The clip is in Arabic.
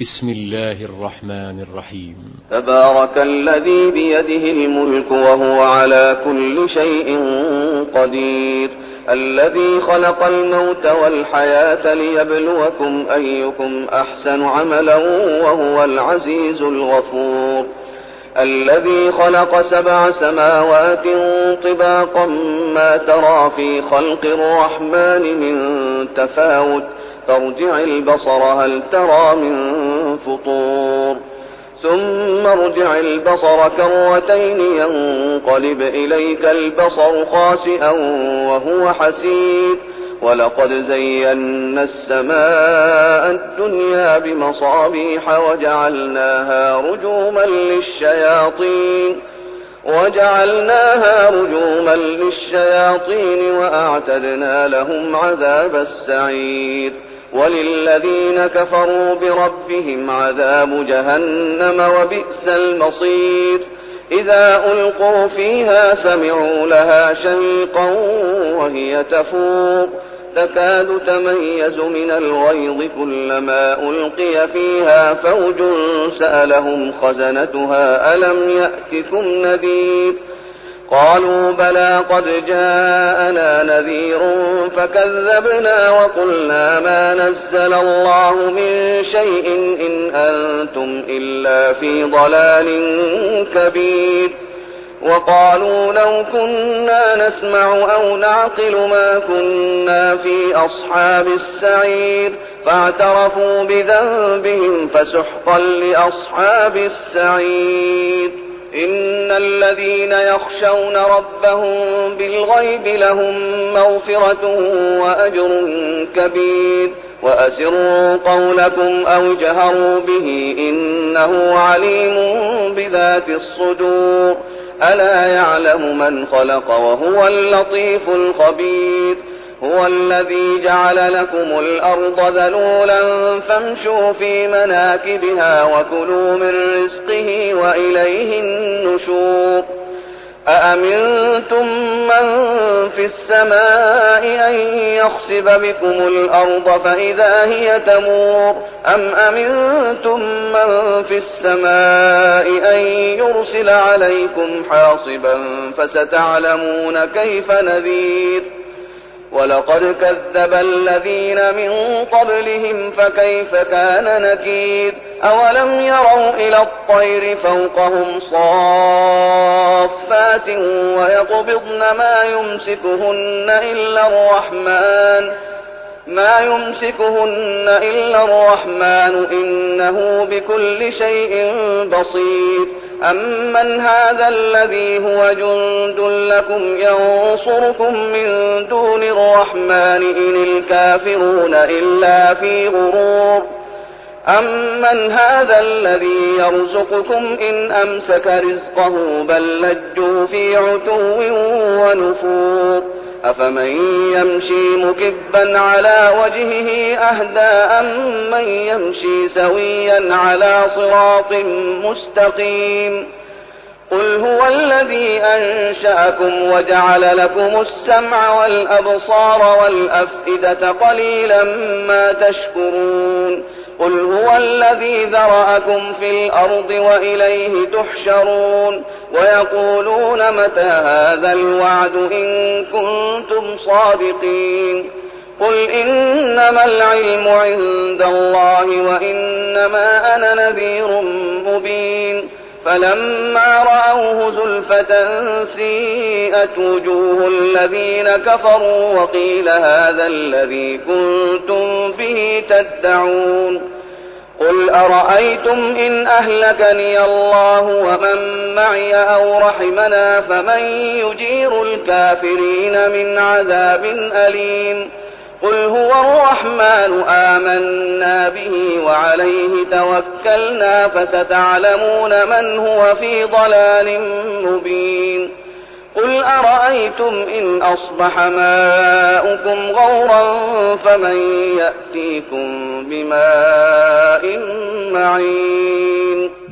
بسم الله الرحمن الرحيم. تبارك الذي بيده الملك وهو على كل شيء قدير، الذي خلق الموت والحياة ليبلوكم أيكم أحسن عملا وهو العزيز الغفور، الذي خلق 7 سماوات طباقا ما ترى في خلق الرحمن من تفاوت، فارجع البصر هل ترى من فطور، ثم ارجع البصر كرتين ينقلب إليك البصر خاسئا وهو حسير، ولقد زينا السماء الدنيا بمصابيح وجعلناها رجوما للشياطين وأعتدنا لهم عذاب السعير، وللذين كفروا بربهم عذاب جهنم وبئس المصير، إذا ألقوا فيها سمعوا لها شهيقا وهي تفور، تكاد تميز من الغيظ كلما ألقي فيها فوج سألهم خزنتها ألم يأتكم نذير، قالوا بلى قد جاءنا نذير فكذبنا وقلنا ما نزل الله من شيء إن أنتم إلا في ضلال كبير، وقالوا لو كنا نسمع أو نعقل ما كنا في أصحاب السعير، فاعترفوا بذنبهم فسحقا لأصحاب السعير. إن الذين يخشون ربهم بالغيب لهم مغفرة وأجر كبير، وأسروا قولكم أو جهروا به إنه عليم بذات الصدور، ألا يعلم من خلق وهو اللطيف الخبير، هو الذي جعل لكم الأرض ذلولا فامشوا في مناكبها وكلوا من رزقه وإليه النشور، أأمنتم من في السماء أن يخسف بكم الأرض فإذا هي تمور، أم أمنتم من في السماء أن يرسل عليكم حاصبا فستعلمون كيف نذير، ولقد كذب الذين من قبلهم فكيف كان نكير، أولم يروا إلى الطير فوقهم صافات ويقبضن ما يمسكهن إلا الرحمن إنه بكل شيء بصير، أمن هذا الذي هو جند لكم ينصركم من دون الرحمن إن الكافرون إلا في غرور، أمن هذا الذي يرزقكم إن أمسك رزقه بل لجوا في عتو ونفور، أفمن يمشي مكبا على وجهه أهدى أمن يمشي سويا على صراط مستقيم، قل هو الذي أنشأكم وجعل لكم السمع والأبصار والأفئدة قليلا ما تشكرون، قل هو الذي ذرأكم في الأرض وإليه تحشرون، ويقولون متى هذا الوعد إن كنتم صادقين، قل إنما العلم عند الله وإنما أنا نذير مبين، فلما رأوه زلفة سيئت وجوه الذين كفروا وقيل هذا الذي كنتم به تدعون، قل أرأيتم إن أهلكني الله ومن معي أو رحمنا فمن يجير الكافرين من عذاب أليم، قل هو الرحمن آمنا به وعليه توكلنا فستعلمون من هو في ضلال مبين، قل أرأيتم إن أصبح ماؤكم غورا فمن يأتيكم بماء معين.